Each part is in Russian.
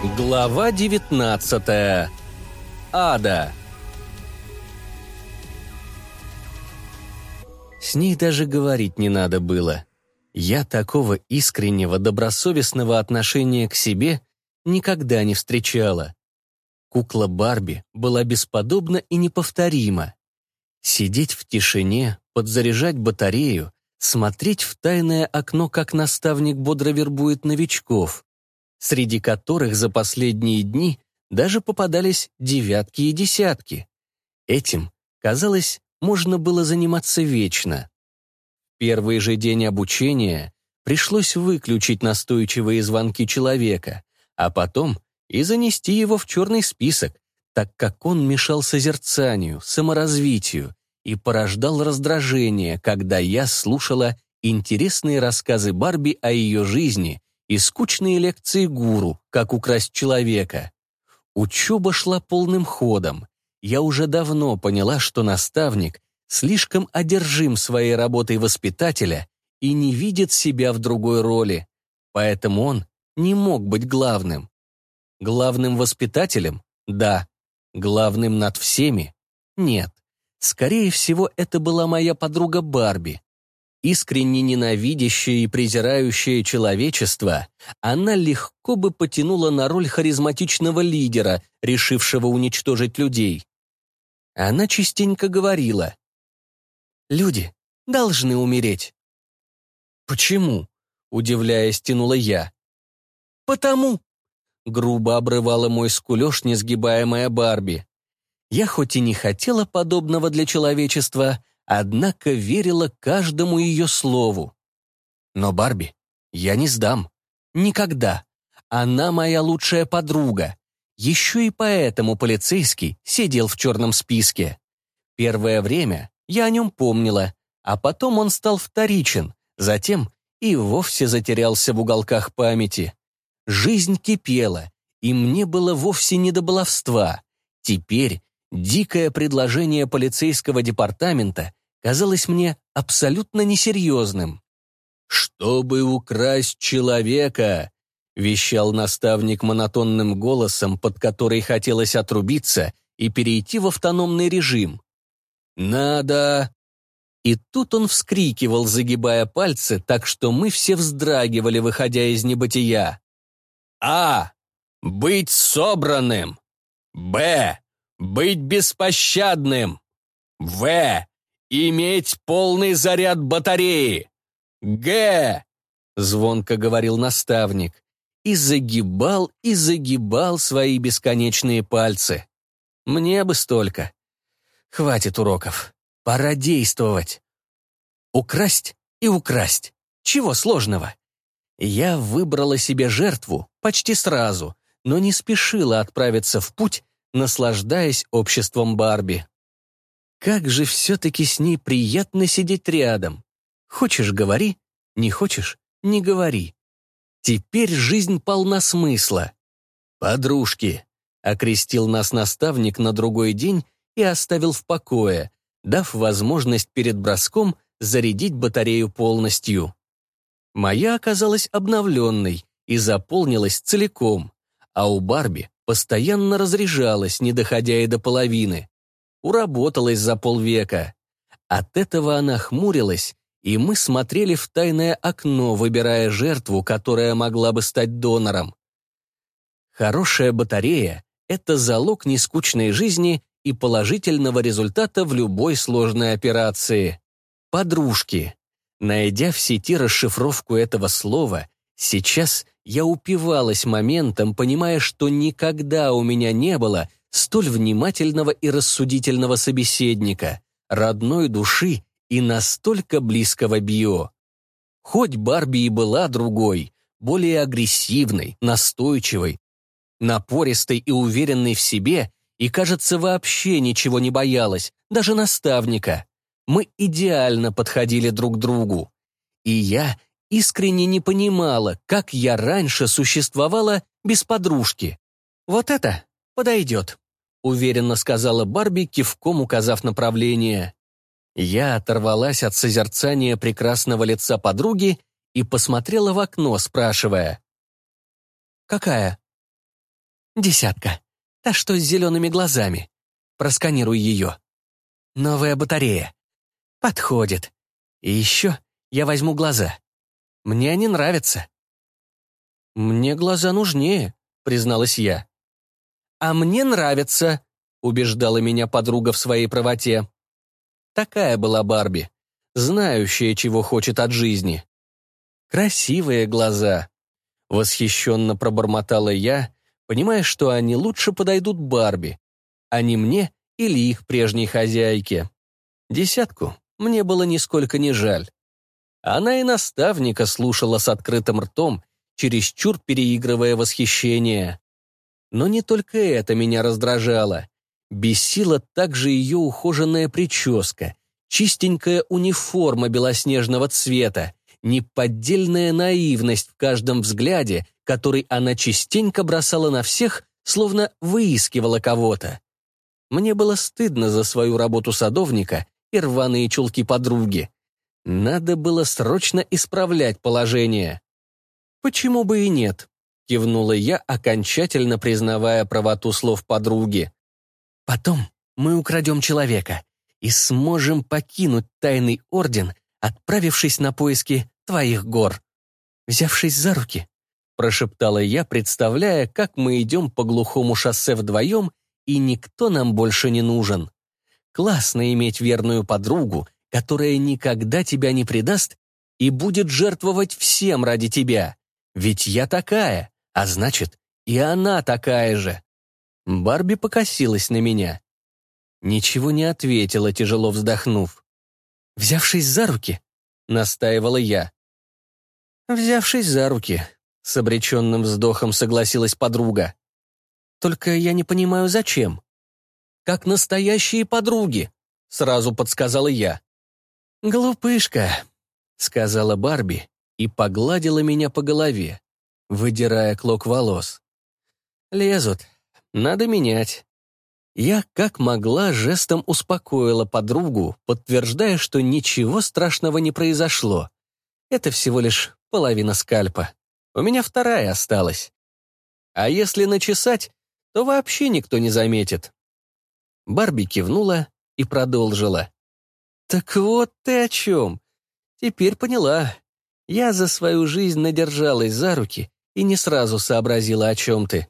Глава 19. Ада. С ней даже говорить не надо было. Я такого искреннего, добросовестного отношения к себе никогда не встречала. Кукла Барби была бесподобна и неповторима. Сидеть в тишине, подзаряжать батарею, смотреть в тайное окно, как наставник бодро вербует новичков, среди которых за последние дни даже попадались девятки и десятки. Этим, казалось, можно было заниматься вечно. В первый же день обучения пришлось выключить настойчивые звонки человека, а потом и занести его в черный список, так как он мешал созерцанию, саморазвитию и порождал раздражение, когда я слушала интересные рассказы Барби о ее жизни и скучные лекции гуру, как украсть человека. Учеба шла полным ходом. Я уже давно поняла, что наставник слишком одержим своей работой воспитателя и не видит себя в другой роли, поэтому он не мог быть главным. Главным воспитателем? Да. Главным над всеми? Нет. Скорее всего, это была моя подруга Барби. Искренне ненавидящая и презирающая человечество, она легко бы потянула на роль харизматичного лидера, решившего уничтожить людей. Она частенько говорила: «Люди должны умереть». «Почему?» — удивляясь, тянула я. «Потому», — грубо обрывала мой скулёж несгибаемая Барби. Я хоть и не хотела подобного для человечества, однако верила каждому ее слову. Но Барби я не сдам. Никогда. Она моя лучшая подруга. Еще и поэтому полицейский сидел в черном списке. Первое время я о нем помнила, а потом он стал вторичен, затем и вовсе затерялся в уголках памяти. Жизнь кипела, и мне было вовсе не до баловства. Теперь дикое предложение полицейского департамента казалось мне абсолютно несерьезным. «Чтобы украсть человека», — вещал наставник монотонным голосом, под который хотелось отрубиться и перейти в автономный режим. «Надо...» И тут он вскрикивал, загибая пальцы, так что мы все вздрагивали, выходя из небытия. «А. Быть собранным. Б. Быть беспощадным. В. Иметь полный заряд батареи. Г. Звонко говорил наставник. И загибал свои бесконечные пальцы. Мне бы столько. Хватит уроков. Пора действовать. Украсть и украсть. Чего сложного? Я выбрала себе жертву почти сразу, но не спешила отправиться в путь, наслаждаясь обществом Барби. Как же все-таки с ней приятно сидеть рядом. Хочешь — говори, не хочешь — не говори. Теперь жизнь полна смысла. «Подружки», — окрестил нас наставник на другой день и оставил в покое, дав возможность перед броском зарядить батарею полностью. Моя оказалась обновленной и заполнилась целиком, а у Барби постоянно разряжалась, не доходя и до половины. Уработалась за полвека. От этого она хмурилась, и мы смотрели в тайное окно, выбирая жертву, которая могла бы стать донором. Хорошая батарея — это залог нескучной жизни и положительного результата в любой сложной операции. Подружки. Найдя в сети расшифровку этого слова, сейчас я упивалась моментом, понимая, что никогда у меня не было столь внимательного и рассудительного собеседника, родной души и настолько близкого био. Хоть Барби и была другой, более агрессивной, настойчивой, напористой и уверенной в себе, и, кажется, вообще ничего не боялась, даже наставника. Мы идеально подходили друг к другу. И я искренне не понимала, как я раньше существовала без подружки. «Вот это подойдет», — уверенно сказала Барби, кивком указав направление. Я оторвалась от созерцания прекрасного лица подруги и посмотрела в окно, спрашивая: «Какая?» 10. Та, что с зелеными глазами. Просканируй ее. Новая батарея. Подходит. И еще я возьму глаза. Мне они нравятся». «Мне глаза нужнее», — призналась я. «А мне нравится», — убеждала меня подруга в своей правоте. Такая была Барби, знающая, чего хочет от жизни. «Красивые глаза», — восхищенно пробормотала я, понимая, что они лучше подойдут Барби, а не мне или их прежней хозяйке. 10 мне было нисколько не жаль. Она и наставника слушала с открытым ртом, чересчур переигрывая восхищение. Но не только это меня раздражало. Бесила также ее ухоженная прическа, чистенькая униформа белоснежного цвета, неподдельная наивность в каждом взгляде, который она частенько бросала на всех, словно выискивала кого-то. Мне было стыдно за свою работу садовника и рваные чулки подруги. Надо было срочно исправлять положение. «Почему бы и нет?» — кивнула я, окончательно признавая правоту слов подруги. «Потом мы украдем человека и сможем покинуть тайный орден, отправившись на поиски твоих гор. Взявшись за руки», — прошептала я, представляя, как мы идем по глухому шоссе вдвоем, и никто нам больше не нужен. Классно иметь верную подругу, которая никогда тебя не предаст и будет жертвовать всем ради тебя. Ведь я такая, а значит, и она такая же. Барби покосилась на меня. Ничего не ответила, тяжело вздохнув. «Взявшись за руки?» — настаивала я. «Взявшись за руки», — с обреченным вздохом согласилась подруга. «Только я не понимаю, зачем?» «Как настоящие подруги», — сразу подсказала я. «Глупышка», — сказала Барби и погладила меня по голове, выдирая клок волос. «Лезут. Надо менять». Я как могла жестом успокоила подругу, подтверждая, что ничего страшного не произошло. Это всего лишь половина скальпа. У меня вторая осталась. А если начесать, то вообще никто не заметит. Барби кивнула и продолжила. «Так вот ты о чем. Теперь поняла. Я за свою жизнь надержалась за руки и не сразу сообразила, о чем ты».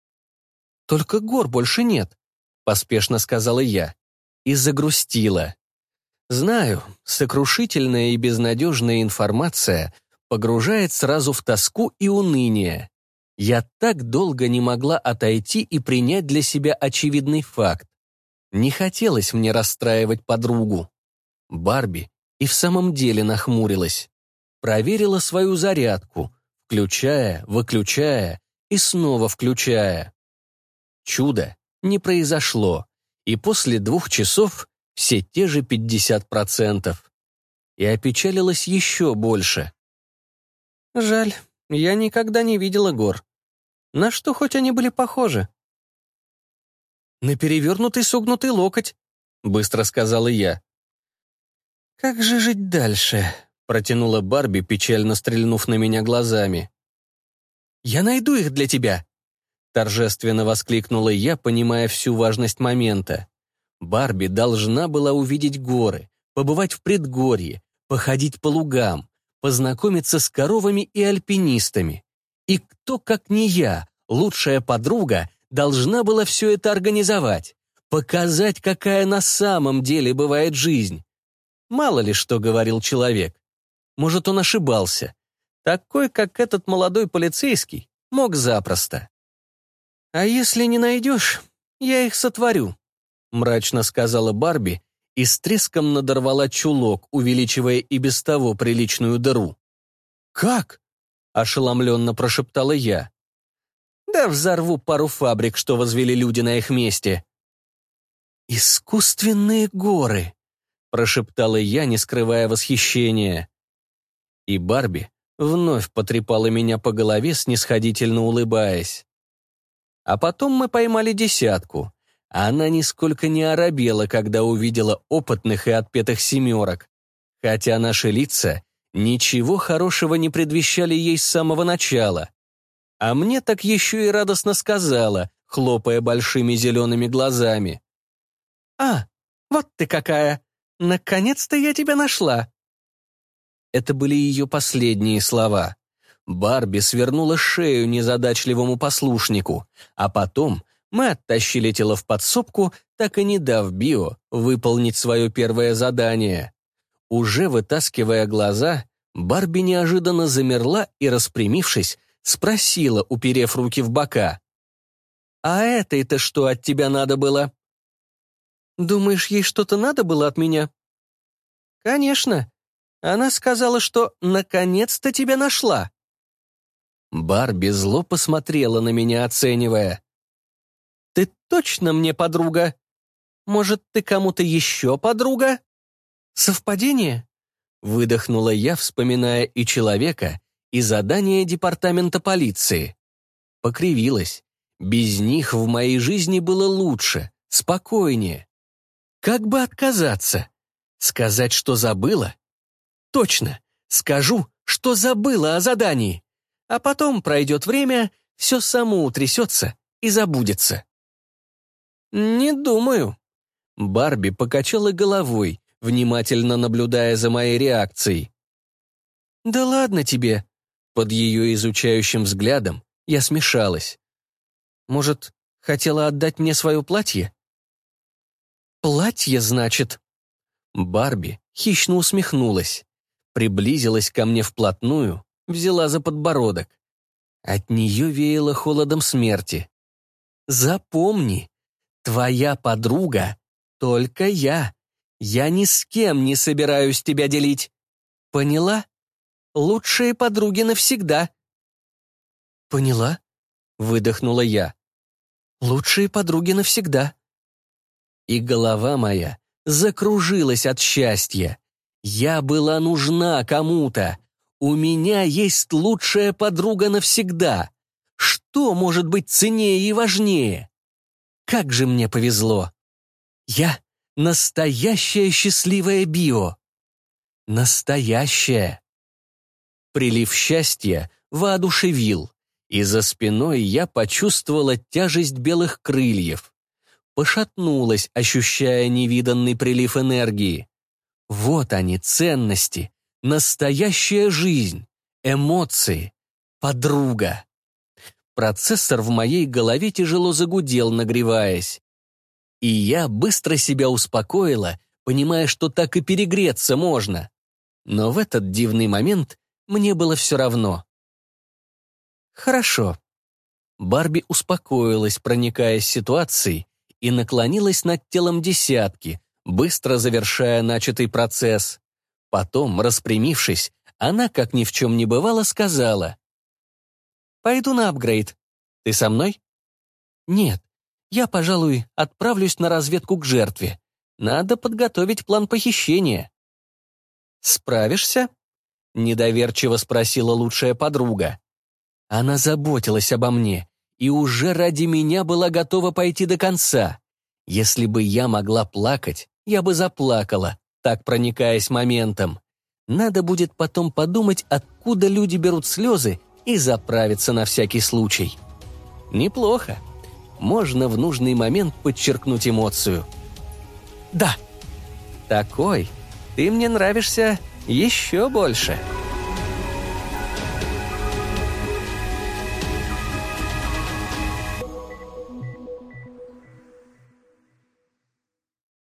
«Только гор больше нет», — поспешно сказала я. И загрустила. Знаю, сокрушительная и безнадежная информация погружает сразу в тоску и уныние. Я так долго не могла отойти и принять для себя очевидный факт. Не хотелось мне расстраивать подругу. Барби и в самом деле нахмурилась. Проверила свою зарядку, включая, выключая и снова включая. Чудо не произошло, и после 2 часов все те же 50%. И опечалилась еще больше. Жаль, я никогда не видела гор. На что хоть они были похожи? «На перевернутый согнутый локоть», — быстро сказала я. «Как же жить дальше?» — протянула Барби, печально стрельнув на меня глазами. «Я найду их для тебя!» — торжественно воскликнула я, понимая всю важность момента. Барби должна была увидеть горы, побывать в предгорье, походить по лугам, познакомиться с коровами и альпинистами. И кто, как не я, лучшая подруга, должна была все это организовать, показать, какая на самом деле бывает жизнь. Мало ли что говорил человек. Может, он ошибался. Такой, как этот молодой полицейский, мог запросто. «А если не найдешь, я их сотворю», — мрачно сказала Барби и с треском надорвала чулок, увеличивая и без того приличную дыру. «Как?» — ошеломленно прошептала я. «Да взорву пару фабрик, что возвели люди на их месте». «Искусственные горы», — прошептала я, не скрывая восхищения. И Барби вновь потрепала меня по голове, снисходительно улыбаясь. А потом мы поймали 10. Она нисколько не оробела, когда увидела опытных и отпетых 7, хотя наши лица ничего хорошего не предвещали ей с самого начала. А мне так еще и радостно сказала, хлопая большими зелеными глазами. «А, вот ты какая! Наконец-то я тебя нашла!» Это были ее последние слова. Барби свернула шею незадачливому послушнику, а потом мы оттащили тело в подсобку, так и не дав Био выполнить свое первое задание. Уже вытаскивая глаза, Барби неожиданно замерла и, распрямившись, спросила, уперев руки в бока. «А этой-то что от тебя надо было?» «Думаешь, ей что-то надо было от меня?» «Конечно. Она сказала, что наконец-то тебя нашла». Барби зло посмотрела на меня, оценивая. «Ты точно мне подруга? Может, ты кому-то еще подруга?» «Совпадение?» Выдохнула я, вспоминая и человека, и задание департамента полиции. Покривилась. Без них в моей жизни было лучше, спокойнее. Как бы отказаться? Сказать, что забыла? Точно, скажу, что забыла о задании. А потом пройдет время, все само утрясется и забудется. «Не думаю». Барби покачала головой, внимательно наблюдая за моей реакцией. «Да ладно тебе». Под ее изучающим взглядом я смешалась. «Может, хотела отдать мне свое платье?» «Платье, значит?» Барби хищно усмехнулась, приблизилась ко мне вплотную, взяла за подбородок. От нее веяло холодом смерти. «Запомни, твоя подруга — только я. Я ни с кем не собираюсь тебя делить. Поняла? Лучшие подруги навсегда». «Поняла?» — выдохнула я. «Лучшие подруги навсегда». И голова моя закружилась от счастья. Я была нужна кому-то. У меня есть лучшая подруга навсегда. Что может быть ценнее и важнее? Как же мне повезло. Я настоящая счастливая Био. Настоящая. Прилив счастья воодушевил, и за спиной я почувствовала тяжесть белых крыльев. Пошатнулась, ощущая невиданный прилив энергии. Вот они, ценности, настоящая жизнь, эмоции, подруга. Процессор в моей голове тяжело загудел, нагреваясь. И я быстро себя успокоила, понимая, что так и перегреться можно. Но в этот дивный момент мне было все равно. «Хорошо». Барби успокоилась, проникаясь ситуацией, и наклонилась над телом десятки, быстро завершая начатый процесс. Потом, распрямившись, она, как ни в чем не бывало, сказала: «Пойду на апгрейд. Ты со мной?» «Нет, я, пожалуй, отправлюсь на разведку к жертве. Надо подготовить план похищения». «Справишься?» — недоверчиво спросила лучшая подруга. Она заботилась обо мне и уже ради меня была готова пойти до конца. Если бы я могла плакать, я бы заплакала, так проникаясь моментом. Надо будет потом подумать, откуда люди берут слезы, и заправиться на всякий случай. Неплохо. Можно в нужный момент подчеркнуть эмоцию. «Да, такой, ты мне нравишься еще больше».